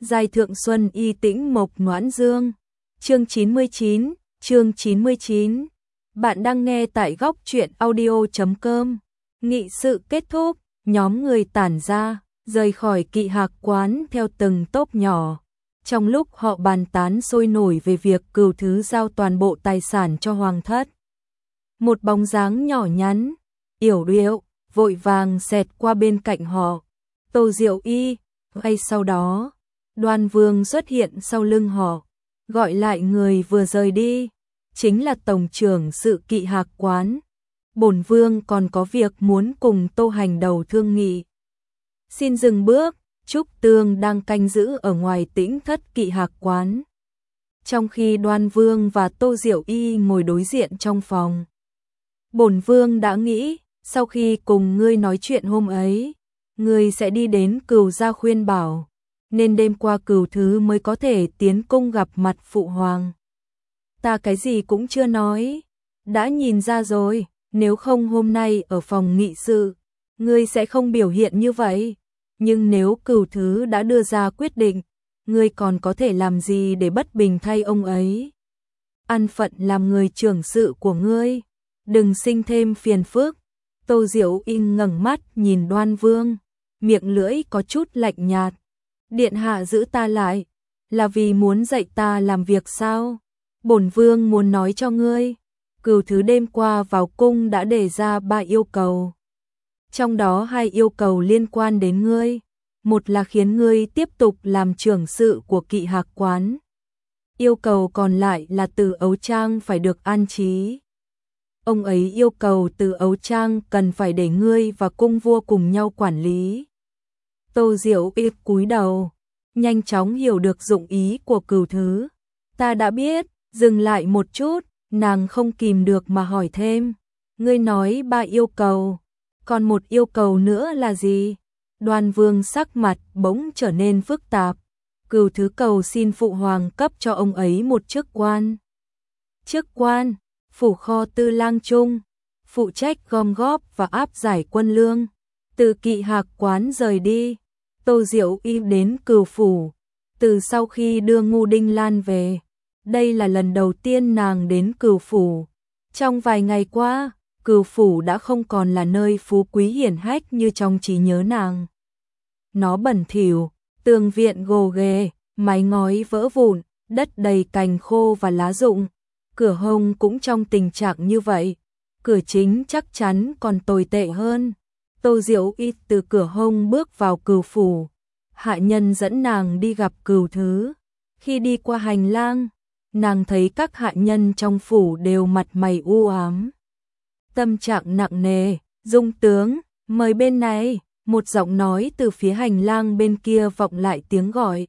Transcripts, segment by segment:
Giai thượng xuân y tĩnh mộc noãn dương. Chương 99. Bạn đang nghe tại góc truyện audio.com. Nghị sự kết thúc, nhóm người tản ra, rời khỏi Kỵ Hạc quán theo từng tốp nhỏ. Trong lúc họ bàn tán sôi nổi về việc Cửu Thứ giao toàn bộ tài sản cho hoàng thất, một bóng dáng nhỏ nhắn, yểu điệu, vội vàng xẹt qua bên cạnh họ. Tô Diệu Y, ngay sau đó, Đoan Vương xuất hiện sau lưng họ, gọi lại người vừa rời đi, chính là tổng trưởng sự Kỵ Hạc quán. Bổn vương còn có việc muốn cùng Tô Hành Đầu thương nghị. Xin dừng bước. Trúc Tương đang canh giữ ở ngoài Tĩnh thất Kỵ Hạc quán, trong khi Đoan Vương và Tô Diệu Y ngồi đối diện trong phòng. Bổn vương đã nghĩ, sau khi cùng ngươi nói chuyện hôm ấy, ngươi sẽ đi đến Cửu gia khuyên bảo, nên đêm qua Cửu Thứ mới có thể tiến cung gặp mặt phụ hoàng. Ta cái gì cũng chưa nói, đã nhìn ra rồi, nếu không hôm nay ở phòng nghị sự, ngươi sẽ không biểu hiện như vậy. Nhưng nếu Cửu Thứ đã đưa ra quyết định, ngươi còn có thể làm gì để bất bình thay ông ấy? An phận làm người trưởng sự của ngươi, đừng sinh thêm phiền phức. Tô Diệu Y ngẩng mắt nhìn Đoan Vương, miệng lưỡi có chút lạnh nhạt. Điện hạ giữ ta lại, là vì muốn dạy ta làm việc sao? Bổn vương muốn nói cho ngươi, Cửu Thứ đêm qua vào cung đã đề ra 3 yêu cầu. Trong đó 2 yêu cầu liên quan đến ngươi, một là khiến ngươi tiếp tục làm trưởng sự của Kỵ Hạc quán. Yêu cầu còn lại là Từ Ấu Trang phải được an trí. Ông ấy yêu cầu Từ Ấu Trang cần phải để ngươi và cung vua cùng nhau quản lý. Tô Diệu Y cúi đầu, nhanh chóng hiểu được dụng ý của Cửu Thứ. Ta đã biết. Dừng lại một chút, nàng không kìm được mà hỏi thêm. Ngươi nói 3 yêu cầu, còn một yêu cầu nữa là gì? Đoan Vương sắc mặt bỗng trở nên phức tạp. Cửu Thứ cầu xin phụ hoàng cấp cho ông ấy một chức quan. Chức quan, phủ kho tư lang trung, phụ trách gom góp và áp giải quân lương. Từ Kỵ Hạc quán rời đi, Tô Diệu Y đến Cửu phủ. Từ sau khi đưa Ngưu Đinh Lan về, đây là lần đầu tiên nàng đến Cửu phủ. Trong vài ngày qua, Cửu phủ đã không còn là nơi phú quý hiển hách như trong trí nhớ nàng. Nó bẩn thỉu, tường viện gồ ghề, mái ngói vỡ vụn, đất đầy cành khô và lá rụng. Cửa hông cũng trong tình trạng như vậy. Cửa chính chắc chắn còn tồi tệ hơn. Tô Diệu Y từ cửa hông bước vào Cửu phủ. Hạ nhân dẫn nàng đi gặp Cửu Thứ. Khi đi qua hành lang, nàng thấy các hạ nhân trong phủ đều mặt mày u ám, tâm trạng nặng nề. Dung tướng, mời bên này. Một giọng nói từ phía hành lang bên kia vọng lại tiếng gọi.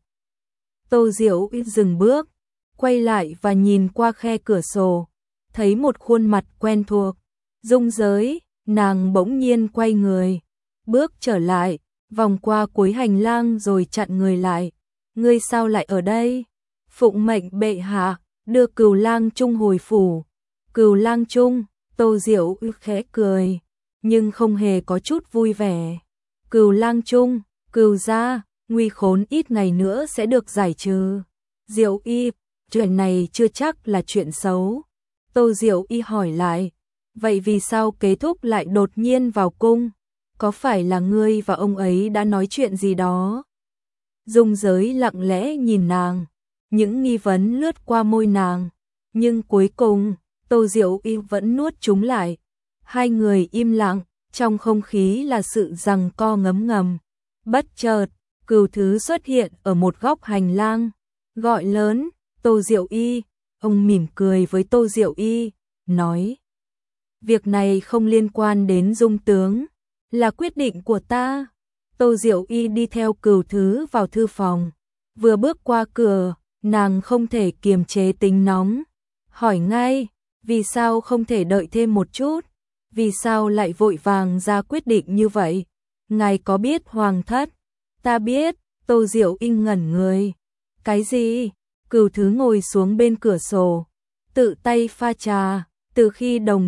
Tô Diệu Y dừng bước, quay lại và nhìn qua khe cửa sổ, thấy một khuôn mặt quen thuộc. Dung Giới, nàng bỗng nhiên quay người, bước trở lại, vòng qua cuối hành lang rồi chặn người lại. Ngươi sao lại ở đây? Phụng mệnh bệ hạ, đưa Cửu Lang Trung hồi phủ. Cửu Lang Trung, Tô Diệu Y khẽ cười, nhưng không hề có chút vui vẻ. Cửu Lang Trung, Cửu gia, nguy khốn ít ngày nữa sẽ được giải trừ. Diệu Y, chuyện này chưa chắc là chuyện xấu. Tô Diệu Y hỏi lại, vậy vì sao Kế Thúc lại đột nhiên vào cung? Có phải là ngươi và ông ấy đã nói chuyện gì đó? Dung Giới lặng lẽ nhìn nàng, những nghi vấn lướt qua môi nàng, nhưng cuối cùng, Tô Diệu Y vẫn nuốt chúng lại. Hai người im lặng, trong không khí là sự giằng co ngấm ngầm. Bất chợt, Cửu Thứ xuất hiện ở một góc hành lang, gọi lớn, Tô Diệu Y. Ông mỉm cười với Tô Diệu Y, nói, việc này không liên quan đến Dung tướng, là quyết định của ta. Tô Diệu Y đi theo Cửu Thứ vào thư phòng, vừa bước qua cửa, nàng không thể kiềm chế tính nóng, hỏi ngay, vì sao không thể đợi thêm một chút? Vì sao lại vội vàng ra quyết định như vậy? Ngài có biết hoàng thất? Ta biết. Tô Diệu Y ngẩn người. Cái gì? Cửu Thứ ngồi xuống bên cửa sổ, tự tay pha trà. Từ khi đồng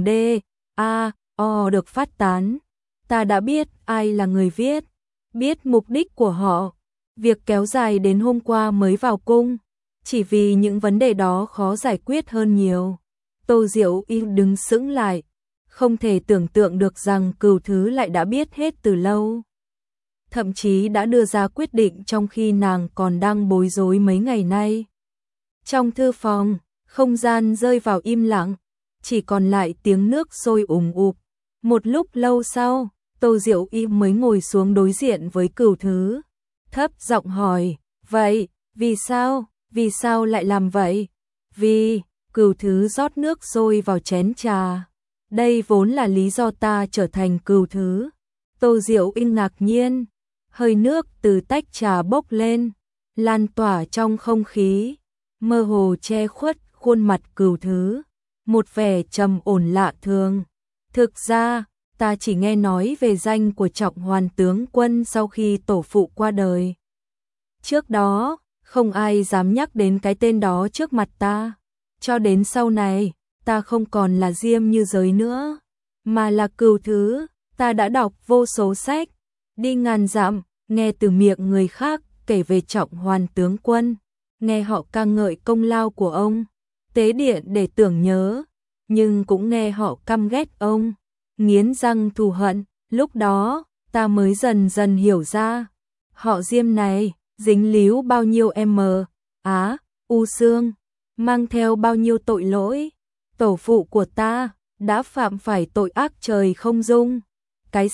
D.A.O. được phát tán, ta đã biết ai là người viết, biết mục đích của họ. Việc kéo dài đến hôm qua mới vào cung, chỉ vì những vấn đề đó khó giải quyết hơn nhiều. Tô Diệu Y đứng sững lại, không thể tưởng tượng được rằng Cửu Thứ lại đã biết hết từ lâu. Thậm chí đã đưa ra quyết định trong khi nàng còn đang bối rối mấy ngày nay. Trong thư phòng, không gian rơi vào im lặng, chỉ còn lại tiếng nước sôi ùm ụp. Một lúc lâu sau, Tô Diệu Y mới ngồi xuống đối diện với Cửu Thứ, thấp giọng hỏi, vậy, vì sao lại làm vậy? Vì, Cửu Thứ rót nước sôi vào chén trà. Đây vốn là lý do ta trở thành Cửu Thứ. Tô Diệu Y ngạc nhiên, hơi nước từ tách trà bốc lên, lan tỏa trong không khí, mơ hồ che khuất khuôn mặt Cửu Thứ, một vẻ trầm ổn lạ thường. Thực ra, ta chỉ nghe nói về danh của Trọng Hoàn tướng quân sau khi tổ phụ qua đời. Trước đó, không ai dám nhắc đến cái tên đó trước mặt ta. Cho đến sau này, ta không còn là Diêm Như Giới nữa, mà là Cửu Thứ. Ta đã đọc vô số sách, đi ngàn dặm, nghe từ miệng người khác kể về Trọng Hoàn tướng quân, nghe họ ca ngợi công lao của ông, tế điện để tưởng nhớ, nhưng cũng nghe họ căm ghét ông, nghiến răng thù hận. Lúc đó, ta mới dần dần hiểu ra, họ Diêm này dính líu bao nhiêu u xương, mang theo bao nhiêu tội lỗi. Tổ phụ của ta đã phạm phải tội ác trời không dung. Cái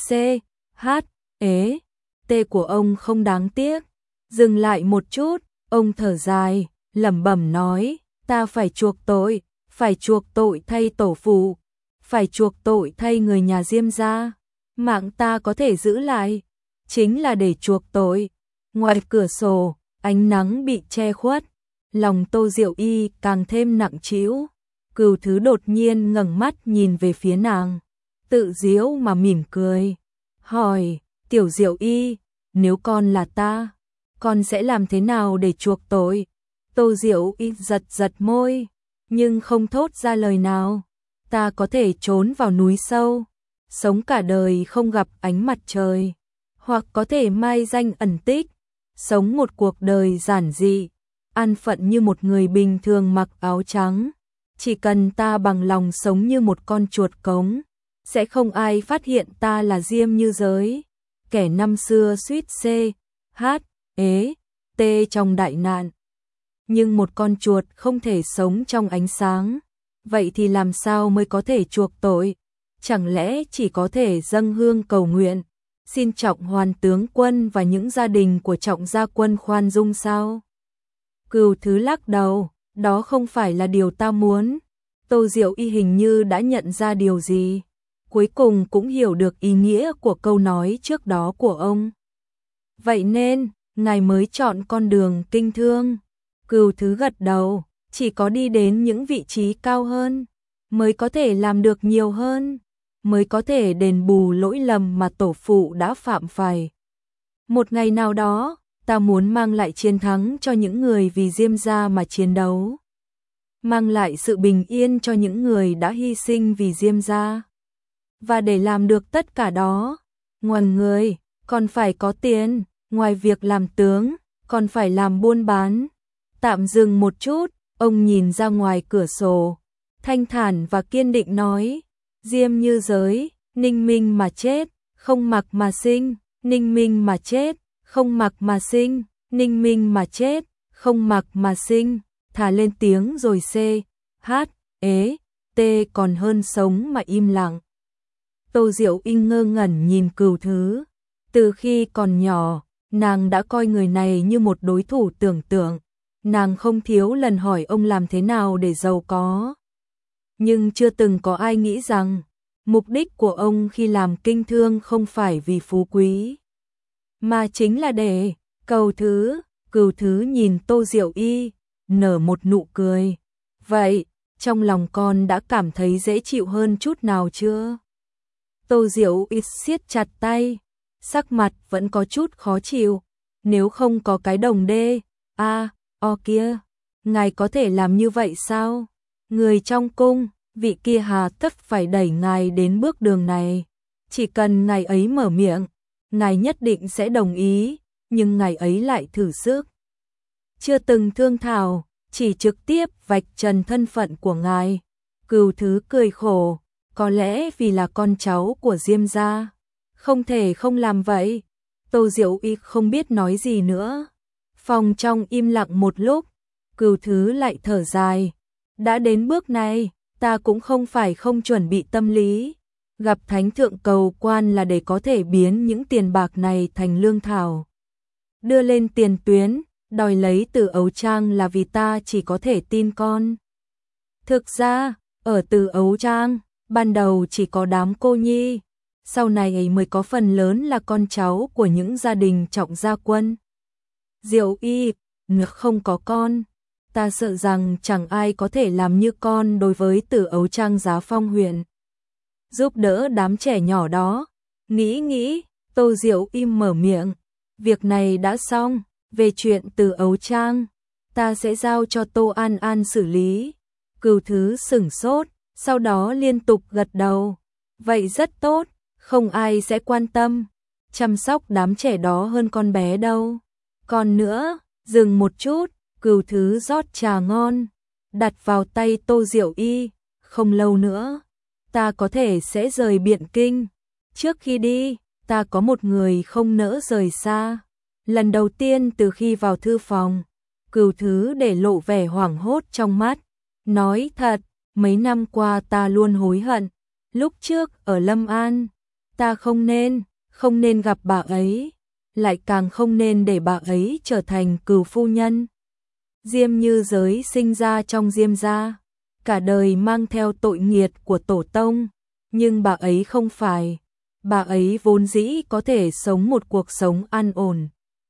T của ông không đáng tiếc. Dừng lại một chút, ông thở dài, lẩm bẩm nói, ta phải chuộc tội thay tổ phụ, phải chuộc tội thay người nhà Diêm gia. Mạng ta có thể giữ lại, chính là để chuộc tội. Ngoài cửa sổ, ánh nắng bị che khuất, lòng Tô Diệu Y càng thêm nặng trĩu. Cửu Thứ đột nhiên ngẩng mắt nhìn về phía nàng, tự giễu mà mỉm cười, hỏi, Tiểu Diệu Y, nếu con là ta, con sẽ làm thế nào để chuộc tội? Tô Diệu Y giật giật môi, nhưng không thốt ra lời nào. Ta có thể trốn vào núi sâu, sống cả đời không gặp ánh mặt trời, hoặc có thể mai danh ẩn tích, sống một cuộc đời giản dị, an phận như một người bình thường mặc áo trắng. Chỉ cần ta bằng lòng sống như một con chuột cống, sẽ không ai phát hiện ta là Diêm Như Giới, kẻ năm xưa suýt trong đại nạn. Nhưng một con chuột không thể sống trong ánh sáng, vậy thì làm sao mới có thể chuộc tội? Chẳng lẽ chỉ có thể dâng hương cầu nguyện, xin Trọng Hoàn tướng quân và những gia đình của Trọng gia quân khoan dung sao? Cửu Thứ lắc đầu, đó không phải là điều ta muốn. Tô Diệu Y hình như đã nhận ra điều gì, cuối cùng cũng hiểu được ý nghĩa của câu nói trước đó của ông. Vậy nên, ngài mới chọn con đường kinh thương. Cửu Thứ gật đầu, chỉ có đi đến những vị trí cao hơn, mới có thể làm được nhiều hơn, mới có thể đền bù lỗi lầm mà tổ phụ đã phạm phải. Một ngày nào đó, ta muốn mang lại chiến thắng cho những người vì Diêm gia mà chiến đấu, mang lại sự bình yên cho những người đã hy sinh vì Diêm gia. Và để làm được tất cả đó, ngoài người, còn phải có tiền, ngoài việc làm tướng, còn phải làm buôn bán. Tạm dừng một chút, ông nhìn ra ngoài cửa sổ, thanh thản và kiên định nói, Diêm Như Giới, ninh minh mà chết, không mặc mà sinh, ninh minh mà chết, không mặc mà sinh, ninh minh mà chết, không mặc mà sinh, thả lên tiếng rồi còn hơn sống mà im lặng. Tô Diệu Y ngơ ngẩn nhìn Cửu Thứ. Từ khi còn nhỏ, nàng đã coi người này như một đối thủ tưởng tượng. Nàng không thiếu lần hỏi ông làm thế nào để giàu có. Nhưng chưa từng có ai nghĩ rằng, mục đích của ông khi làm kinh thương không phải vì phú quý, mà chính là để cầu thứ. Cửu Thứ nhìn Tô Diệu Y, nở một nụ cười. Vậy, trong lòng con đã cảm thấy dễ chịu hơn chút nào chưa? Tô Diệu Y siết chặt tay, sắc mặt vẫn có chút khó chịu. Nếu không có cái đồng kia, ngài có thể làm như vậy sao? Người trong cung, vị kia hà tất phải đẩy ngài đến bước đường này. Chỉ cần ngài ấy mở miệng, ngài nhất định sẽ đồng ý. nhưng ngày ấy lại thử sức. Chưa từng thương thảo, chỉ trực tiếp vạch trần thân phận của ngài. Cửu Thứ cười khổ, có lẽ vì là con cháu của Diêm gia, không thể không làm vậy. Tô Diệu Y không biết nói gì nữa. Phòng trong im lặng một lúc, Cửu Thứ lại thở dài. Đã đến bước này, ta cũng không phải không chuẩn bị tâm lý. Gặp thánh thượng cầu quan là để có thể biến những tiền bạc này thành lương thảo. Đưa lên tiền tuyến, đòi lấy từ Ấu Trang là vì ta chỉ có thể tin con. Thực ra, ở từ Ấu Trang, ban đầu chỉ có đám cô nhi, sau này ấy mới có phần lớn là con cháu của những gia đình trọng gia quân. Diệu Y, không có con, ta sợ rằng chẳng ai có thể làm như con đối với Từ Ấu Trang Giá Phong huyện. Giúp đỡ đám trẻ nhỏ đó. Nghĩ, Tô Diệu im mở miệng. Việc này đã xong, về chuyện Từ Ấu Trang, ta sẽ giao cho Tô An An xử lý. Cửu Thứ sửng sốt, sau đó liên tục gật đầu. Vậy rất tốt, không ai sẽ quan tâm, chăm sóc đám trẻ đó hơn con bé đâu. Còn nữa, dừng một chút, Cửu Thứ rót trà ngon, đặt vào tay Tô Diệu Y. Không lâu nữa, ta có thể sẽ rời Biện Kinh. Trước khi đi, ta có một người không nỡ rời xa. Lần đầu tiên từ khi vào thư phòng, Cửu Thứ để lộ vẻ hoảng hốt trong mắt. Nói thật, mấy năm qua ta luôn hối hận. Lúc trước ở Lâm An, ta không nên gặp bà ấy, lại càng không nên để bà ấy trở thành Cửu phu nhân. Diêm Như Giới sinh ra trong Diêm gia, cả đời mang theo tội nghiệt của tổ tông, nhưng bà ấy không phải. Bà ấy vốn dĩ có thể sống một cuộc sống an ổn.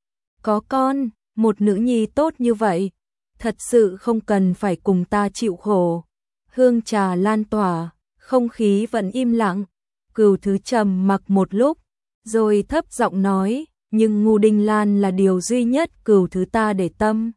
Có con, một nữ nhi tốt như vậy, thật sự không cần phải cùng ta chịu khổ. Hương trà lan tỏa, không khí vẫn im lặng. Cửu Thứ trầm mặc một lúc, rồi thấp giọng nói, nhưng Ngưu Đinh Lan là điều duy nhất Cửu Thứ ta để tâm.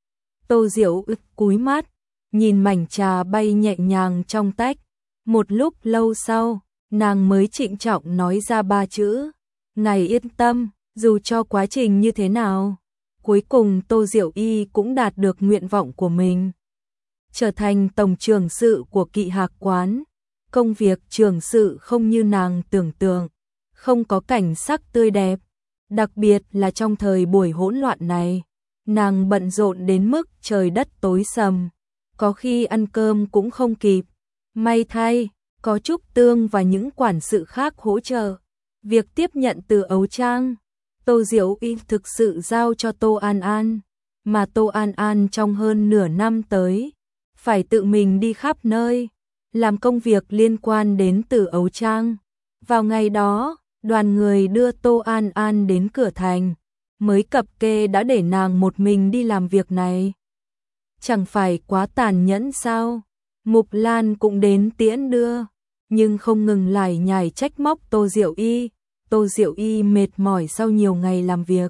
Tô Diệu cúi mắt, nhìn mảnh trà bay nhẹ nhàng trong tách. Một lúc lâu sau, nàng mới trịnh trọng nói ra 3 chữ. Ngài yên tâm, dù cho quá trình như thế nào, cuối cùng Tô Diệu Y cũng đạt được nguyện vọng của mình. Trở thành tổng trưởng sự của Kỵ Hạc quán. Công việc trưởng sự không như nàng tưởng tượng, không có cảnh sắc tươi đẹp. Đặc biệt là trong thời buổi hỗn loạn này, nàng bận rộn đến mức trời đất tối sầm, có khi ăn cơm cũng không kịp. May thay, có Trúc Tương và những quản sự khác hỗ trợ. Việc tiếp nhận từ Ấu Trang, Tô Diệu Y thực sự giao cho Tô An An, mà Tô An An trong hơn nửa năm tới, phải tự mình đi khắp nơi, làm công việc liên quan đến Từ Ấu Trang. Vào ngày đó, đoàn người đưa Tô An An đến cửa thành, mới cập kê đã để nàng một mình đi làm việc này. Chẳng phải quá tàn nhẫn sao? Mục Lan cũng đến tiễn đưa, nhưng không ngừng lải nhải trách móc Tô Diệu Y. Tô Diệu Y mệt mỏi sau nhiều ngày làm việc,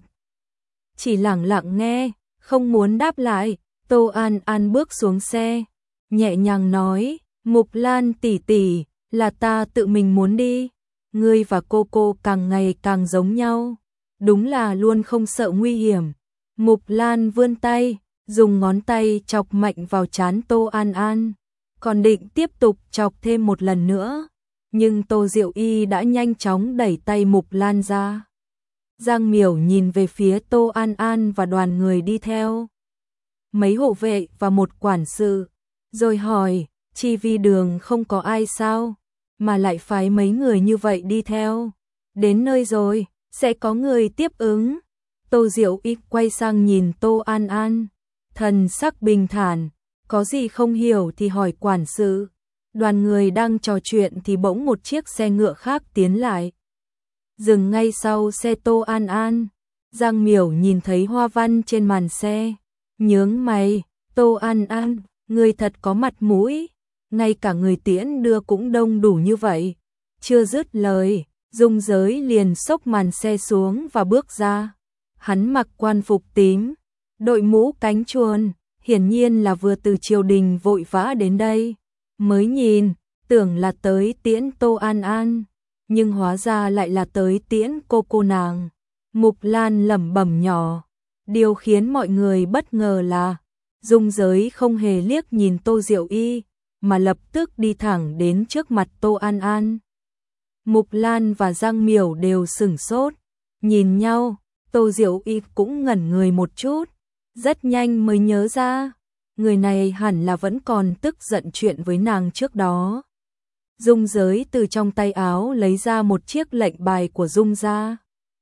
chỉ lẳng lặng nghe, không muốn đáp lại. Tô An An bước xuống xe, nhẹ nhàng nói, Mục Lan tỷ tỷ, là ta tự mình muốn đi. Ngươi và cô càng ngày càng giống nhau, đúng là luôn không sợ nguy hiểm. Mục Lan vươn tay, dùng ngón tay chọc mạnh vào trán Tô An An, còn định tiếp tục chọc thêm một lần nữa, nhưng Tô Diệu Y đã nhanh chóng đẩy tay Mục Lan ra. Giang Miểu nhìn về phía Tô An An và đoàn người đi theo, mấy hộ vệ và một quản sự, rồi hỏi, Chi Vi đường không có ai sao, mà lại phái mấy người như vậy đi theo? Đến nơi rồi, sẽ có người tiếp ứng. Tô Diệu Y quay sang nhìn Tô An An, thần sắc bình thản, có gì không hiểu thì hỏi quản sự. Đoàn người đang trò chuyện thì bỗng một chiếc xe ngựa khác tiến lại, dừng ngay sau xe Tô An An. Giang Miểu nhìn thấy hoa văn trên màn xe, nhướng mày, Tô An An, người thật có mặt mũi, ngay cả người tiễn đưa cũng đông đủ như vậy. Chưa dứt lời, Dung Giới liền xốc màn xe xuống và bước ra. Hắn mặc quan phục tím, đội mũ cánh chuồn, hiển nhiên là vừa từ triều đình vội vã đến đây. Mới nhìn, tưởng là tới tiễn Tô An An, nhưng hóa ra lại là tới tiễn cô nàng. Mục Lan lẩm bẩm nhỏ. Điều khiến mọi người bất ngờ là Dung Giới không hề liếc nhìn Tô Diệu Y, mà lập tức đi thẳng đến trước mặt Tô An An. Mục Lan và Giang Miểu đều sửng sốt, nhìn nhau, Tô Diệu Y cũng ngẩn người một chút, rất nhanh mới nhớ ra, người này hẳn là vẫn còn tức giận chuyện với nàng trước đó. Dung Giới từ trong tay áo lấy ra một chiếc lệnh bài của Dung gia,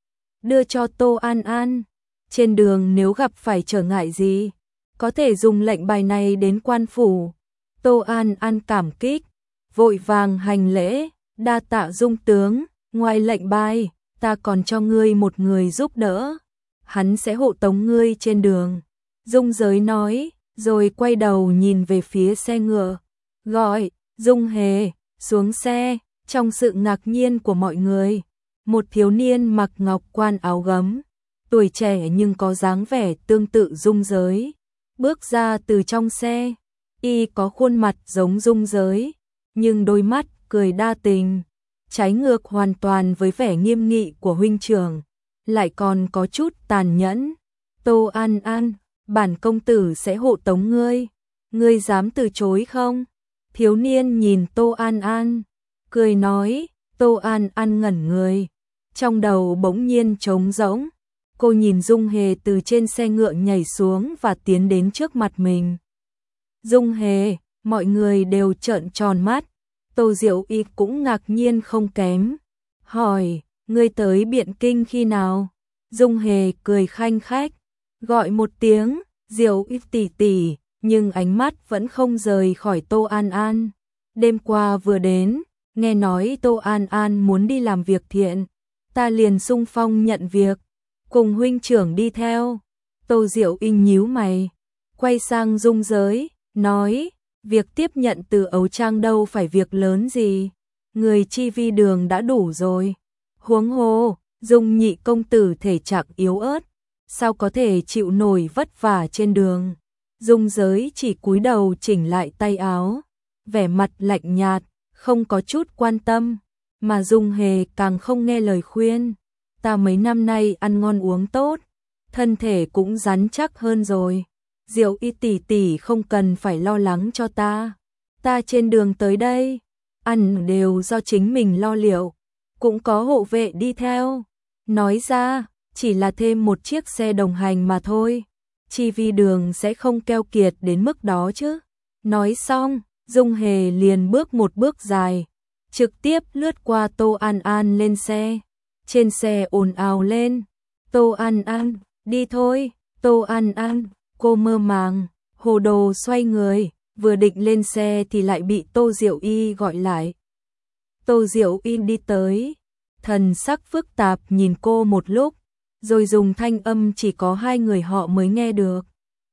đưa cho Tô An An. Trên đường nếu gặp phải trở ngại gì, có thể dùng lệnh bài này đến quan phủ. Tô An An cảm kích, vội vàng hành lễ, đa tạ Dung tướng, ngoài lệnh bài, ta còn cho ngươi một người giúp đỡ, hắn sẽ hộ tống ngươi trên đường. Dung Giới nói, rồi quay đầu nhìn về phía xe ngựa, gọi, Dung Hề, xuống xe. Trong sự ngạc nhiên của mọi người, một thiếu niên mặc ngọc quan áo gấm, tuổi trẻ nhưng có dáng vẻ tương tự Dung Giới, bước ra từ trong xe. Y có khuôn mặt giống Dung Giới, nhưng đôi mắt cười đa tình, trái ngược hoàn toàn với vẻ nghiêm nghị của huynh trưởng, lại còn có chút tàn nhẫn. Tô An An, bản công tử sẽ hộ tống ngươi dám từ chối không? Thiếu niên nhìn Tô An An, cười nói. Tô An An ngẩn người, trong đầu bỗng nhiên trống rỗng. Cô nhìn Dung Hề từ trên xe ngựa nhảy xuống và tiến đến trước mặt mình. Dung Hề, mọi người đều trợn tròn mắt. Tô Diệu Y cũng ngạc nhiên không kém, hỏi, ngươi tới Biện Kinh khi nào? Dung Hề cười khanh khách, gọi một tiếng, Diệu Y tỷ tỷ, nhưng ánh mắt vẫn không rời khỏi Tô An An. Đêm qua vừa đến, nghe nói Tô An An muốn đi làm việc thiện, ta liền xung phong nhận việc, cùng huynh trưởng đi theo. Tô Diệu Y nhíu mày, quay sang Dung Giới, nói, việc tiếp nhận từ Ấu Trang đâu phải việc lớn gì, người Chi Vi Đường đã đủ rồi. Huống hồ, Dung nhị công tử thể trạng yếu ớt, sao có thể chịu nổi vất vả trên đường. Dung Giới chỉ cúi đầu chỉnh lại tay áo, vẻ mặt lạnh nhạt, không có chút quan tâm, mà Dung Hề càng không nghe lời khuyên. Ta mấy năm nay ăn ngon uống tốt, thân thể cũng rắn chắc hơn rồi. Diệu Y tỷ tỷ không cần phải lo lắng cho ta. Ta trên đường tới đây, ăn đều do chính mình lo liệu, cũng có hộ vệ đi theo. Nói ra, chỉ là thêm một chiếc xe đồng hành mà thôi. Chi Vi Đường sẽ không keo kiệt đến mức đó chứ. Nói xong, Dung Hề liền bước một bước dài, trực tiếp lướt qua Tô An An lên xe. Trên xe ồn ào lên, Tô An An, đi thôi. Tô An An, cô mơ màng, hồ đồ xoay người, vừa định lên xe thì lại bị Tô Diệu Y gọi lại. Tô Diệu Y đi tới, thần sắc phức tạp nhìn cô một lúc, rồi dùng thanh âm chỉ có hai người họ mới nghe được.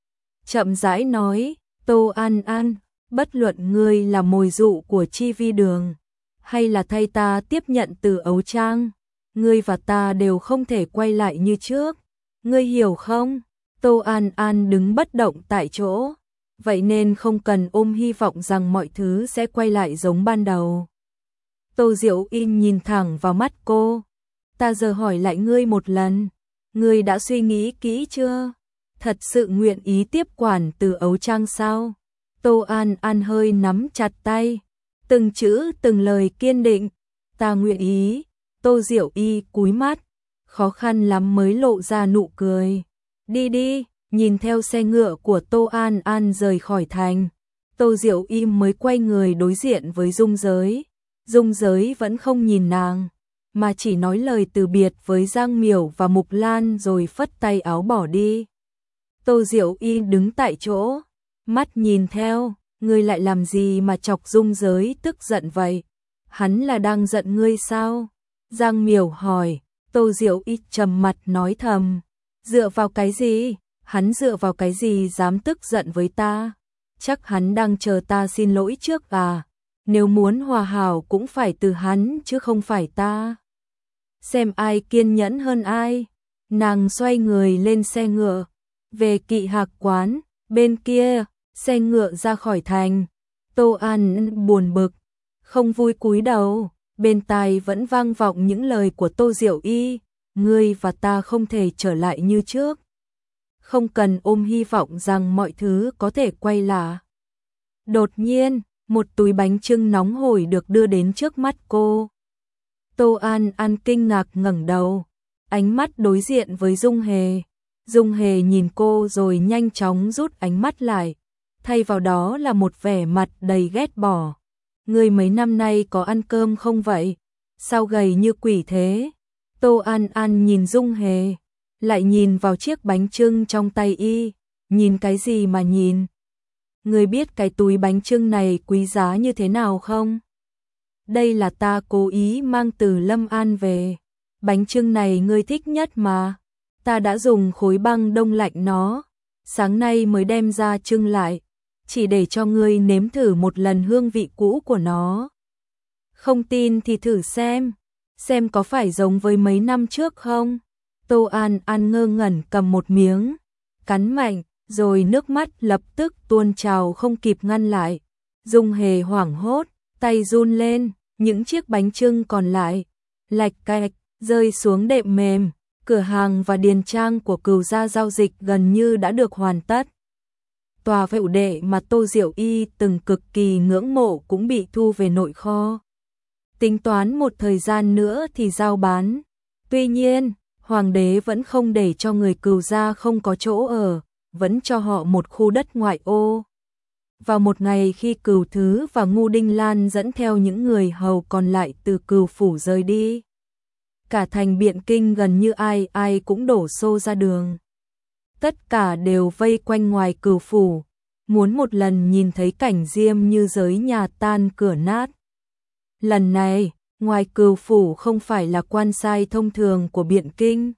Chậm rãi nói, Tô An An, bất luận ngươi là mồi dụ của Chi Vi Đường, hay là thay ta tiếp nhận từ Ấu Trang, ngươi và ta đều không thể quay lại như trước, ngươi hiểu không? Tô An An đứng bất động tại chỗ, vậy nên không cần ôm hy vọng rằng mọi thứ sẽ quay lại giống ban đầu. Tô Diệu Y nhìn thẳng vào mắt cô, ta giờ hỏi lại ngươi một lần, ngươi đã suy nghĩ kỹ chưa? Thật sự nguyện ý tiếp quản từ Ấu Trang sao? Tô An An hơi nắm chặt tay, từng chữ từng lời kiên định, ta nguyện ý. Tô Diệu Y cúi mắt, khó khăn lắm mới lộ ra nụ cười. Đi đi, nhìn theo xe ngựa của Tô An An rời khỏi thành, Tô Diệu Y mới quay người đối diện với Dung Giới. Dung Giới vẫn không nhìn nàng, mà chỉ nói lời từ biệt với Giang Miểu và Mục Lan rồi phất tay áo bỏ đi. Tô Diệu Y đứng tại chỗ, mắt nhìn theo, ngươi lại làm gì mà chọc Dung Giới tức giận vậy? Hắn là đang giận ngươi sao? Giang Miểu hỏi. Tô Diệu Y trầm mặt nói thầm, dựa vào cái gì? Hắn dựa vào cái gì dám tức giận với ta? Chắc hắn đang chờ ta xin lỗi trước à? Nếu muốn hòa hảo cũng phải từ hắn chứ không phải ta. Xem ai kiên nhẫn hơn ai. Nàng xoay người lên xe ngựa, về Kỵ Hạc quán. Bên kia, xe ngựa ra khỏi thành. Tô An buồn bực, không vui cúi đầu, bên tai vẫn vang vọng những lời của Tô Diệu Y. ngươi và ta không thể trở lại như trước. Không cần ôm hy vọng rằng mọi thứ có thể quay lại. Đột nhiên, một túi bánh chưng nóng hổi được đưa đến trước mắt cô. Tô An An kinh ngạc ngẩng đầu, ánh mắt đối diện với Dung Hề. Dung Hề nhìn cô rồi nhanh chóng rút ánh mắt lại, thay vào đó là một vẻ mặt đầy ghét bỏ. Ngươi mấy năm nay có ăn cơm không vậy? Sao gầy như quỷ thế? Tô An An nhìn Dung Hề, lại nhìn vào chiếc bánh chưng trong tay y. Nhìn cái gì mà nhìn? Ngươi biết cái túi bánh chưng này quý giá như thế nào không? Đây là ta cố ý mang từ Lâm An về. Bánh chưng này ngươi thích nhất mà. Ta đã dùng khối băng đông lạnh nó, sáng nay mới đem ra trưng lại, chỉ để cho ngươi nếm thử một lần hương vị cũ của nó. Không tin thì thử xem có phải giống với mấy năm trước không? Tô An An ngơ ngẩn cầm một miếng, cắn mạnh, rồi nước mắt lập tức tuôn trào không kịp ngăn lại. Dung Hề hoảng hốt, tay run lên, những chiếc bánh chưng còn lại, lạch cạch, rơi xuống đệm mềm. Cửa hàng và điền trang của Cửu gia giao dịch gần như đã được hoàn tất. Tòa phễu đệ mà Tô Diệu Y từng cực kỳ ngưỡng mộ cũng bị thu về nội kho. Tính toán một thời gian nữa thì giao bán. Tuy nhiên, Hoàng đế vẫn không để cho người Cửu gia không có chỗ ở, vẫn cho họ một khu đất ngoại ô. Vào một ngày khi Cửu Thứ và Ngưu Đinh Lan dẫn theo những người hầu còn lại từ Cửu phủ rời đi, cả thành Biện Kinh gần như ai cũng đổ xô ra đường. Tất cả đều vây quanh ngoài Cửu phủ, muốn một lần nhìn thấy cảnh Diêm Như Giới nhà tan cửa nát. Lần này, ngoài Cửu phủ không phải là quan sai thông thường của Biện Kinh,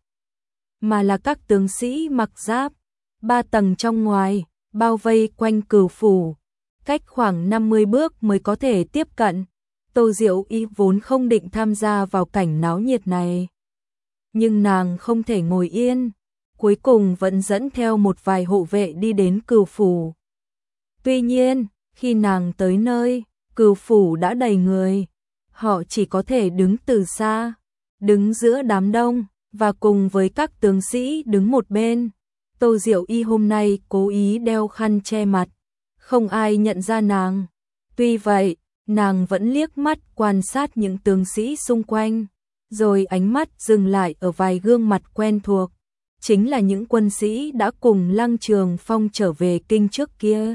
mà là các tướng sĩ mặc giáp, 3 tầng trong ngoài, bao vây quanh Cửu phủ, cách khoảng 50 bước mới có thể tiếp cận. Tô Diệu Y vốn không định tham gia vào cảnh náo nhiệt này, nhưng nàng không thể ngồi yên, cuối cùng vẫn dẫn theo một vài hộ vệ đi đến Cửu phủ. Tuy nhiên, khi nàng tới nơi, Cửu phủ đã đầy người, họ chỉ có thể đứng từ xa, đứng giữa đám đông, và cùng với các tướng sĩ đứng một bên. Tô Diệu Y hôm nay cố ý đeo khăn che mặt, không ai nhận ra nàng. Tuy vậy, nàng vẫn liếc mắt quan sát những tướng sĩ xung quanh, rồi ánh mắt dừng lại ở vài gương mặt quen thuộc, chính là những quân sĩ đã cùng Lăng Trường Phong trở về kinh trước kia.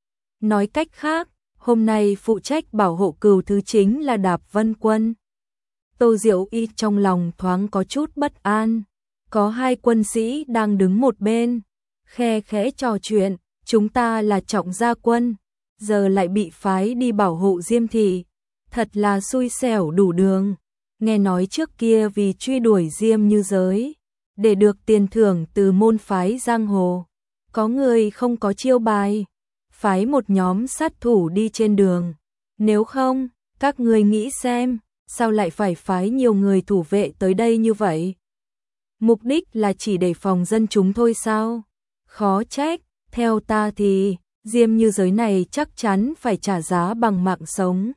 Nói cách khác, hôm nay phụ trách bảo hộ Cửu Thứ chính là Đạp Vân Quân. Tô Diệu Y trong lòng thoáng có chút bất an, có 2 quân sĩ đang đứng một bên, khe khẽ trò chuyện, chúng ta là Trọng gia quân, giờ lại bị phái đi bảo hộ Diêm thị, thật là xui xẻo đủ đường. Nghe nói trước kia vì truy đuổi Diêm Như Giới, để được tiền thưởng từ môn phái giang hồ, có người không có chiêu bài, phái một nhóm sát thủ đi trên đường. Nếu không, các người nghĩ xem, sao lại phải phái nhiều người thủ vệ tới đây như vậy? Mục đích là chỉ để phòng dân chúng thôi sao? Khó trách, theo ta thì Diêm Như Giới này chắc chắn phải trả giá bằng mạng sống.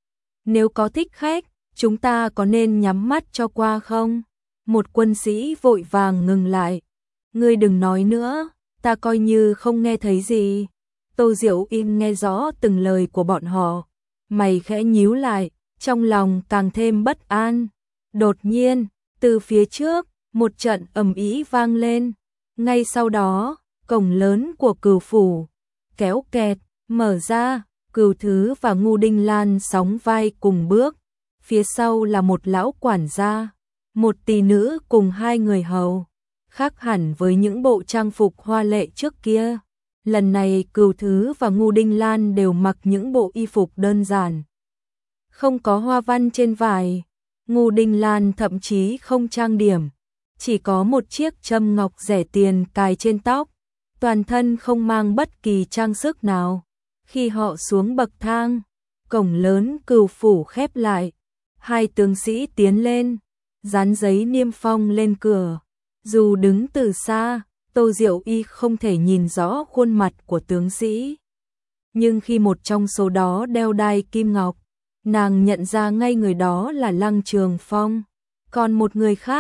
Nếu có thích khách, chúng ta có nên nhắm mắt cho qua không? Một quân sĩ vội vàng ngừng lại. Ngươi đừng nói nữa, ta coi như không nghe thấy gì. Tô Diệu im nghe rõ từng lời của bọn họ, mày khẽ nhíu lại, trong lòng càng thêm bất an. Đột nhiên, từ phía trước, một trận ầm ĩ vang lên. Ngay sau đó, cổng lớn của Cửu phủ kéo kẹt mở ra, Cửu Thứ và Ngưu Đinh Lan sóng vai cùng bước, phía sau là một lão quản gia, một tỷ nữ cùng 2 người hầu, khác hẳn với những bộ trang phục hoa lệ trước kia. Lần này Cửu Thứ và Ngưu Đinh Lan đều mặc những bộ y phục đơn giản, không có hoa văn trên vải. Ngưu Đinh Lan thậm chí không trang điểm, chỉ có một chiếc châm ngọc rẻ tiền cài trên tóc, toàn thân không mang bất kỳ trang sức nào. Khi họ xuống bậc thang, cổng lớn Cửu phủ khép lại, 2 tướng sĩ tiến lên, dán giấy niêm phong lên cửa. Dù đứng từ xa, Tô Diệu Y không thể nhìn rõ khuôn mặt của tướng sĩ, nhưng khi một trong số đó đeo đai kim ngọc, nàng nhận ra ngay người đó là Lăng Trường Phong. Còn một người khác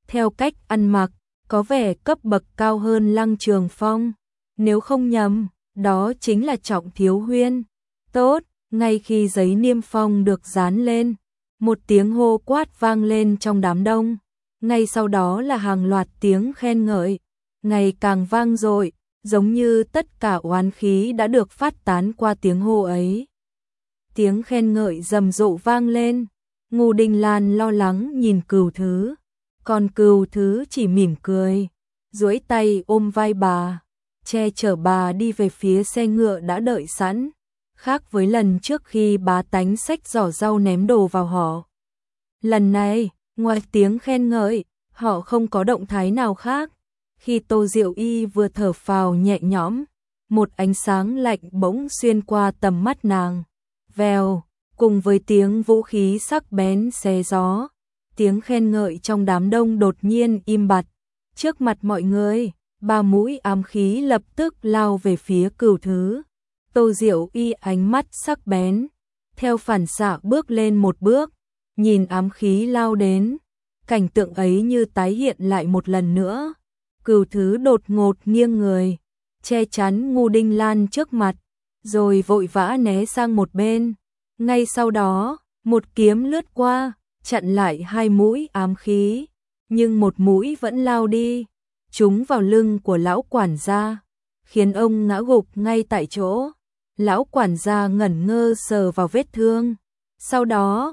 theo cách ăn mặc, có vẻ cấp bậc cao hơn Lăng Trường Phong. Nếu không nhầm, đó chính là Trọng Thiếu Huyên. Tốt, ngay khi giấy niêm phong được dán lên, một tiếng hô quát vang lên trong đám đông. Ngay sau đó là hàng loạt tiếng khen ngợi, ngày càng vang dội, giống như tất cả oán khí đã được phát tán qua tiếng hô ấy. Tiếng khen ngợi rầm rộ vang lên, Ngô Đình Lan lo lắng nhìn Cửu Thứ, còn Cửu Thứ chỉ mỉm cười, duỗi tay ôm vai bà, che chở bà đi về phía xe ngựa đã đợi sẵn. Khác với lần trước khi bá tánh xách giỏ rau ném đồ vào họ. Lần này, ngoài tiếng khen ngợi, họ không có động thái nào khác. Khi Tô Diệu Y vừa thở phào nhẹ nhõm, một ánh sáng lạnh bỗng xuyên qua tầm mắt nàng. Vèo, cùng với tiếng vũ khí sắc bén xé gió, tiếng khen ngợi trong đám đông đột nhiên im bặt. Trước mặt mọi người, 3 mũi ám khí lập tức lao về phía Cửu Thứ. Tô Diệu Y ánh mắt sắc bén, theo phản xạ bước lên một bước, nhìn ám khí lao đến. Cảnh tượng ấy như tái hiện lại một lần nữa. Cửu Thứ đột ngột nghiêng người, che chắn Ngô Đình Lan trước mặt, rồi vội vã né sang một bên. Ngay sau đó, một kiếm lướt qua, chặn lại 2 mũi ám khí, nhưng một mũi vẫn lao đi, trúng vào lưng của lão quản gia, khiến ông ngã gục ngay tại chỗ. Lão quản gia ngẩn ngơ sờ vào vết thương. Sau đó,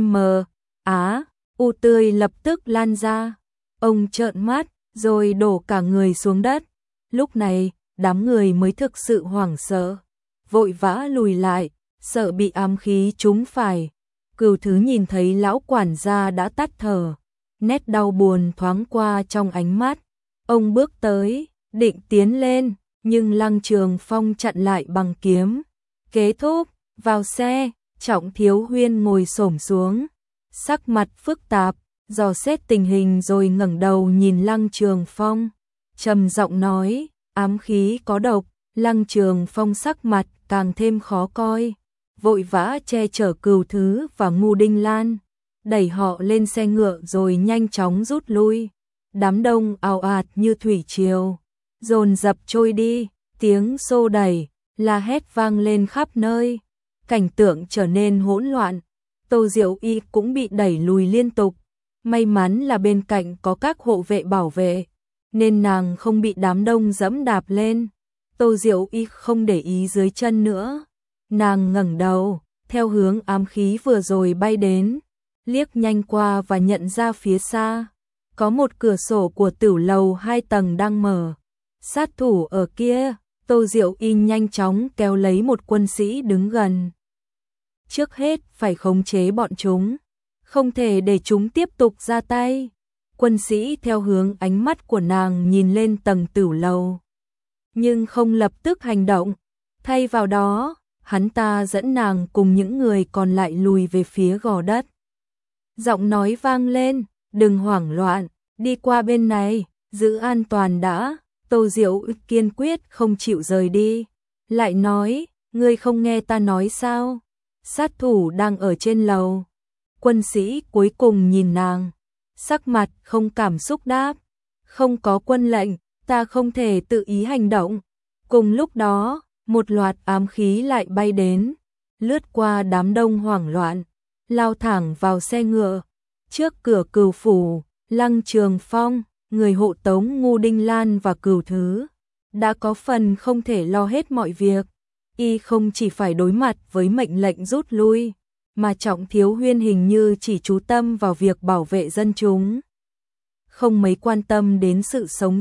u tươi lập tức lan ra. Ông trợn mắt, rồi đổ cả người xuống đất. Lúc này, đám người mới thực sự hoảng sợ, vội vã lùi lại, sợ bị ám khí trúng phải. Cửu Thứ nhìn thấy lão quản gia đã tắt thở, nét đau buồn thoáng qua trong ánh mắt. Ông bước tới, định tiến lên, nhưng Lăng Trường Phong chặn lại bằng kiếm. Kết thúc, vào xe, Trọng Thiếu Huyên ngồi xổm xuống, sắc mặt phức tạp, dò xét tình hình rồi ngẩng đầu nhìn Lăng Trường Phong, trầm giọng nói, ám khí có độc. Lăng Trường Phong sắc mặt càng thêm khó coi, vội vã che chở Cửu Thứ và Ngô Đình Lan, đẩy họ lên xe ngựa rồi nhanh chóng rút lui. Đám đông ào ạt như thủy triều, dồn dập trôi đi, tiếng xô đẩy, la hét vang lên khắp nơi, cảnh tượng trở nên hỗn loạn. Tô Diệu Y cũng bị đẩy lùi liên tục, may mắn là bên cạnh có các hộ vệ bảo vệ, nên nàng không bị đám đông dẫm đạp lên. Tô Diệu Y không để ý dưới chân nữa, nàng ngẩng đầu, theo hướng ám khí vừa rồi bay đến, liếc nhanh qua và nhận ra phía xa, có một cửa sổ của tử lầu 2 tầng đang mở. Sát thủ ở kia. Tô Diệu Y nhanh chóng kéo lấy một quân sĩ đứng gần. Trước hết phải khống chế bọn chúng, không thể để chúng tiếp tục ra tay. Quân sĩ theo hướng ánh mắt của nàng nhìn lên tầng tử lầu, nhưng không lập tức hành động. Thay vào đó, hắn ta dẫn nàng cùng những người còn lại lùi về phía gò đất. Giọng nói vang lên, đừng hoảng loạn, đi qua bên này, giữ an toàn đã. Tô Diệu kiên quyết không chịu rời đi, lại nói, ngươi không nghe ta nói sao? Sát thủ đang ở trên lầu. Quân sĩ cuối cùng nhìn nàng, sắc mặt không cảm xúc đáp, không có quân lệnh, ta không thể tự ý hành động. Cùng lúc đó, một loạt ám khí lại bay đến, lướt qua đám đông hoảng loạn, lao thẳng vào xe ngựa. Trước cửa Cửu phủ, Lăng Trường Phong, người hộ tống Ngô Đình Lan và Cửu Thứ, đã có phần không thể lo hết mọi việc. Y không chỉ phải đối mặt với mệnh lệnh rút lui, mà Trọng Thiếu Huyên hình như chỉ chú tâm vào việc bảo vệ dân chúng, không mấy quan tâm đến sự sống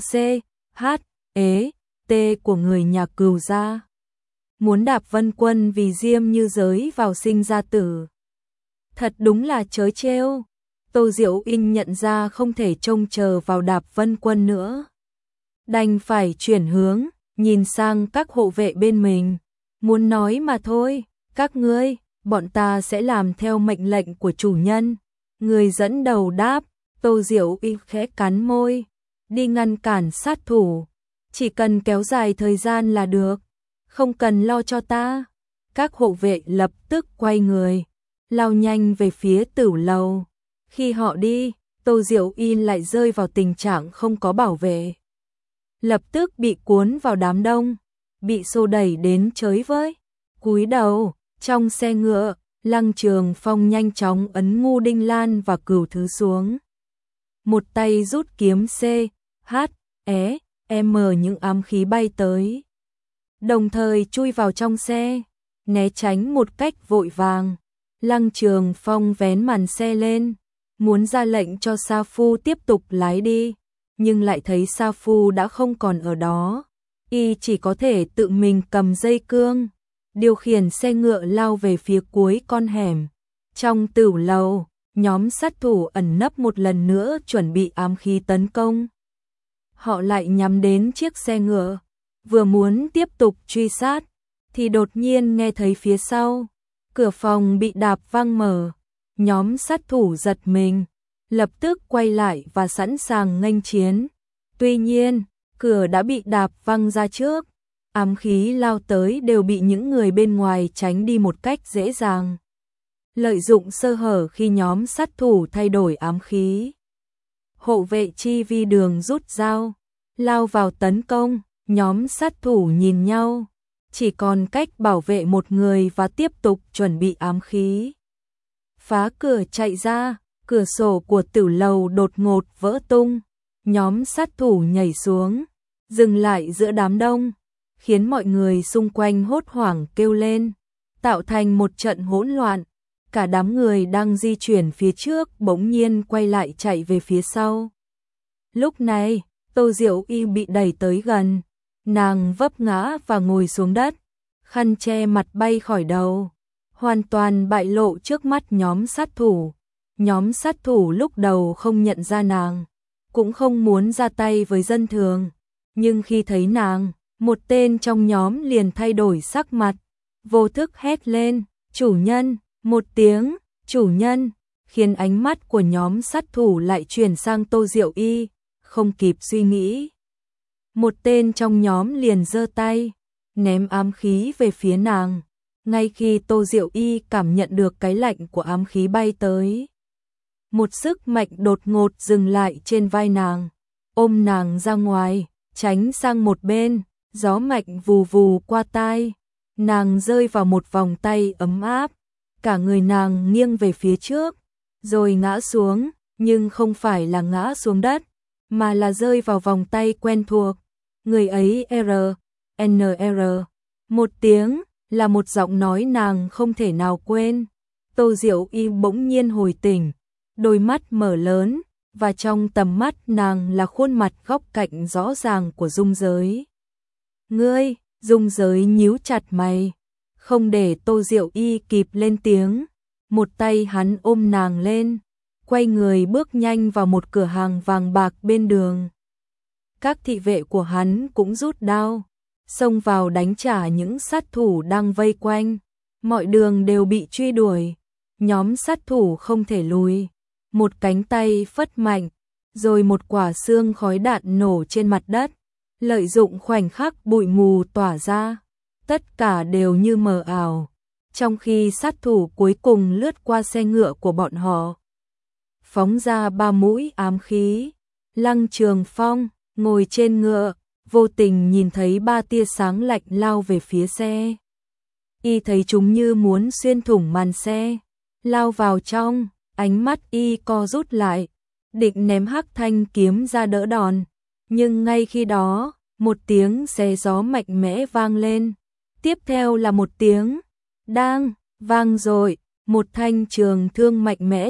T của người nhà Cửu gia. Muốn đạp Vân Quân vì diêm như giới vào sinh ra tử, thật đúng là trớ trêu. Tô Diệu In nhận ra không thể trông chờ vào Đạp Vân Quân nữa, đành phải chuyển hướng, nhìn sang các hộ vệ bên mình, muốn nói mà thôi, các ngươi, bọn ta sẽ làm theo mệnh lệnh của chủ nhân. Người dẫn đầu đáp. Tô Diệu In khẽ cắn môi, đi ngăn cản sát thủ, chỉ cần kéo dài thời gian là được, không cần lo cho ta. Các hộ vệ lập tức quay người, lao nhanh về phía tử lầu. Khi họ đi, Tô Diệu Y lại rơi vào tình trạng không có bảo vệ. Lập tức bị cuốn vào đám đông, bị xô đẩy đến chới với. Cúi đầu, trong xe ngựa, Lăng Trường Phong nhanh chóng ấn Ngu Đinh Lan và Cửu Thứ xuống. Một tay rút kiếm C, H, E, M những ám khí bay tới. Đồng thời chui vào trong xe, né tránh một cách vội vàng. Lăng Trường Phong vén màn xe lên, muốn ra lệnh cho Sa Phu tiếp tục lái đi, nhưng lại thấy Sa Phu đã không còn ở đó. Y chỉ có thể tự mình cầm dây cương, điều khiển xe ngựa lao về phía cuối con hẻm. Trong tửu lầu, nhóm sát thủ ẩn nấp một lần nữa chuẩn bị ám khí tấn công. Họ lại nhắm đến chiếc xe ngựa, vừa muốn tiếp tục truy sát, thì đột nhiên nghe thấy phía sau, cửa phòng bị đạp văng mở. Nhóm sát thủ giật mình, lập tức quay lại và sẵn sàng nghênh chiến. Tuy nhiên, cửa đã bị đạp văng ra trước, ám khí lao tới đều bị những người bên ngoài tránh đi một cách dễ dàng. Lợi dụng sơ hở khi nhóm sát thủ thay đổi ám khí, hộ vệ Chi Vi Đường rút dao, lao vào tấn công. Nhóm sát thủ nhìn nhau, chỉ còn cách bảo vệ một người và tiếp tục chuẩn bị ám khí. Phá cửa chạy ra, cửa sổ của tửu lầu đột ngột vỡ tung. Nhóm sát thủ nhảy xuống, dừng lại giữa đám đông, khiến mọi người xung quanh hốt hoảng kêu lên, tạo thành một trận hỗn loạn. Cả đám người đang di chuyển phía trước bỗng nhiên quay lại chạy về phía sau. Lúc này, Tô Diệu Y bị đẩy tới gần, nàng vấp ngã và ngồi xuống đất, khăn che mặt bay khỏi đầu, hoàn toàn bại lộ trước mắt nhóm sát thủ. Nhóm sát thủ lúc đầu không nhận ra nàng, cũng không muốn ra tay với dân thường, nhưng khi thấy nàng, một tên trong nhóm liền thay đổi sắc mặt, vô thức hét lên, "Chủ nhân!" Một tiếng, "Chủ nhân!" khiến ánh mắt của nhóm sát thủ lại chuyển sang Tô Diệu Y, không kịp suy nghĩ. Một tên trong nhóm liền giơ tay, ném ám khí về phía nàng, ngay khi Tô Diệu Y cảm nhận được cái lạnh của ám khí bay tới. Một sức mạnh đột ngột dừng lại trên vai nàng, ôm nàng ra ngoài, tránh sang một bên, gió mạnh vù vù qua tai. Nàng rơi vào một vòng tay ấm áp, cả người nàng nghiêng về phía trước, rồi ngã xuống, nhưng không phải là ngã xuống đất, mà là rơi vào vòng tay quen thuộc. Người ấy R.N.R. Một tiếng, là một giọng nói nàng không thể nào quên. Tô Diệu Y bỗng nhiên hồi tỉnh, đôi mắt mở lớn, và trong tầm mắt nàng là khuôn mặt góc cạnh rõ ràng của Dung Giới. "Ngươi!" Dung Giới nhíu chặt mày, không để Tô Diệu Y kịp lên tiếng, một tay hắn ôm nàng lên, quay người bước nhanh vào một cửa hàng vàng bạc bên đường. Các thị vệ của hắn cũng rút đao, xông vào đánh trả những sát thủ đang vây quanh. Mọi đường đều bị truy đuổi, nhóm sát thủ không thể lùi. Một cánh tay phất mạnh, rồi một quả xương khói đạn nổ trên mặt đất. Lợi dụng khoảnh khắc bụi mù tỏa ra, tất cả đều như mờ ảo, trong khi sát thủ cuối cùng lướt qua xe ngựa của bọn họ, phóng ra 3 mũi ám khí. Lăng Trường Phong ngồi trên ngựa, vô tình nhìn thấy 3 tia sáng lạnh lao về phía xe. Y thấy chúng như muốn xuyên thủng màn xe, lao vào trong, ánh mắt Y co rút lại, định ném hắc thanh kiếm ra đỡ đòn. Nhưng ngay khi đó, một tiếng xé gió mạnh mẽ vang lên, tiếp theo là một tiếng đang vang dội, một thanh trường thương mạnh mẽ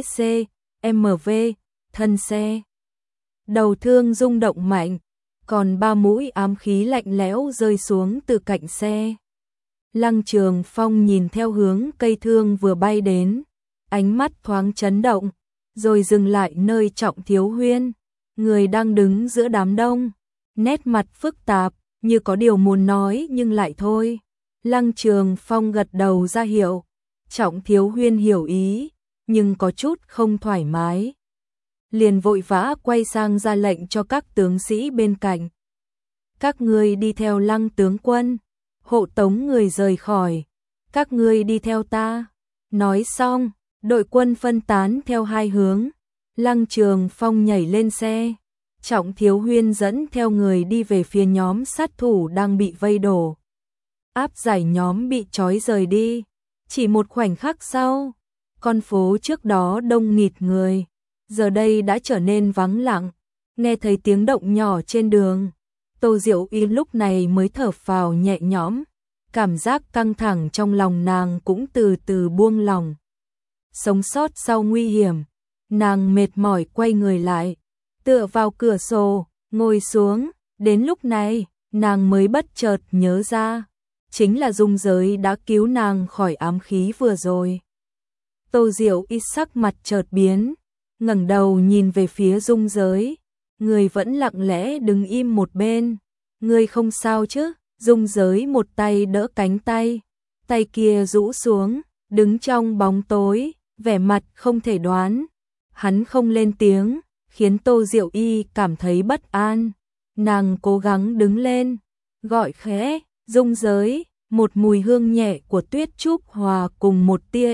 CMV thân xe. Đầu thương rung động mạnh, còn 3 mũi ám khí lạnh lẽo rơi xuống từ cạnh xe. Lăng Trường Phong nhìn theo hướng cây thương vừa bay đến, ánh mắt thoáng chấn động, rồi dừng lại nơi Trọng Thiếu Huyên, người đang đứng giữa đám đông, nét mặt phức tạp, như có điều muốn nói nhưng lại thôi. Lăng Trường Phong gật đầu ra hiệu, Trọng Thiếu Huyên hiểu ý, nhưng có chút không thoải mái. Liền vội vã quay sang ra lệnh cho các tướng sĩ bên cạnh. "Các ngươi đi theo Lăng tướng quân, hộ tống người rời khỏi, các ngươi đi theo ta." Nói xong, đội quân phân tán theo 2 hướng. Lăng Trường Phong nhảy lên xe. Trọng Thiếu Huyên dẫn theo người đi về phía nhóm sát thủ đang bị vây đổ. Áp giải nhóm bị trói rời đi. Chỉ một khoảnh khắc sau, con phố trước đó đông nghịt người, giờ đây đã trở nên vắng lặng. Nghe thấy tiếng động nhỏ trên đường, Tô Diệu Y lúc này mới thở phào nhẹ nhõm, cảm giác căng thẳng trong lòng nàng cũng từ từ buông lỏng. Sống sót sau nguy hiểm, nàng mệt mỏi quay người lại, tựa vào cửa sổ, ngồi xuống. Đến lúc này, nàng mới bất chợt nhớ ra, chính là Dung Giới đã cứu nàng khỏi ám khí vừa rồi. Tô Diệu Y sắc mặt chợt biến, ngẩng đầu nhìn về phía Dung Giới, người vẫn lặng lẽ đứng im một bên. Người không sao chứ? Dung Giới một tay đỡ cánh tay, tay kia rũ xuống, đứng trong bóng tối, vẻ mặt không thể đoán. Hắn không lên tiếng, khiến Tô Diệu Y cảm thấy bất an. Nàng cố gắng đứng lên, gọi khẽ, Dung Giới. Một mùi hương nhẹ của tuyết trúc hòa cùng một tia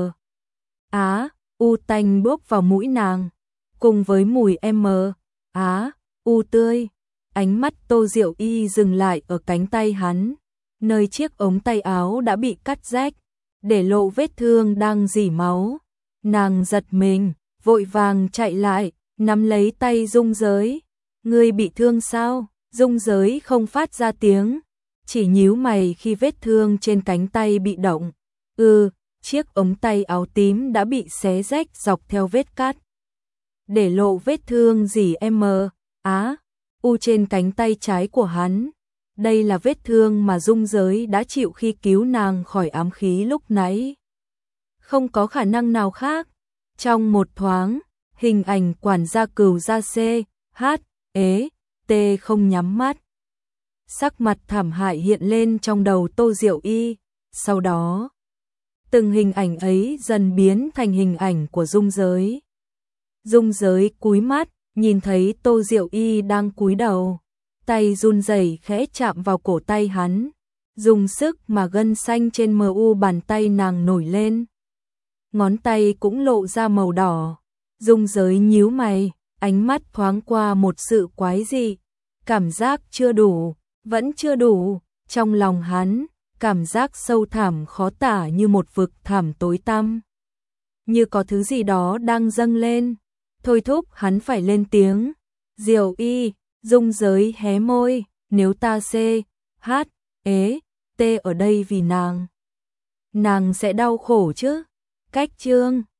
u tanh bốc vào mũi nàng, cùng với mùi u tươi. Ánh mắt Tô Diệu Y dừng lại ở cánh tay hắn, nơi chiếc ống tay áo đã bị cắt rách, để lộ vết thương đang rỉ máu. Nàng giật mình, vội vàng chạy lại, nắm lấy tay Dung Giới. Ngươi bị thương sao? Dung Giới không phát ra tiếng, chỉ nhíu mày khi vết thương trên cánh tay bị động. Chiếc ống tay áo tím đã bị xé rách dọc theo vết cắt, để lộ vết thương rỉ u trên cánh tay trái của hắn. Đây là vết thương mà Dung Giới đã chịu khi cứu nàng khỏi ám khí lúc nãy. Không có khả năng nào khác. Trong một thoáng, hình ảnh quản gia Cửu Gia không nhắm mắt. Sắc mặt thảm hại hiện lên trong đầu Tô Diệu Y, sau đó, từng hình ảnh ấy dần biến thành hình ảnh của Dung Giới. Dung Giới cúi mắt, nhìn thấy Tô Diệu Y đang cúi đầu, tay run rẩy khẽ chạm vào cổ tay hắn, dùng sức mà gân xanh trên bàn tay nàng nổi lên. Ngón tay cũng lộ ra màu đỏ. Dung Giới nhíu mày, ánh mắt thoáng qua một sự quái dị, cảm giác chưa đủ, vẫn chưa đủ. Trong lòng hắn, cảm giác sâu thẳm khó tả như một vực thẳm tối tăm. Như có thứ gì đó đang dâng lên, thôi thúc hắn phải lên tiếng. Diệu Y. Dung Giới hé môi, nếu ta ở đây vì nàng sẽ đau khổ chứ. Cách chương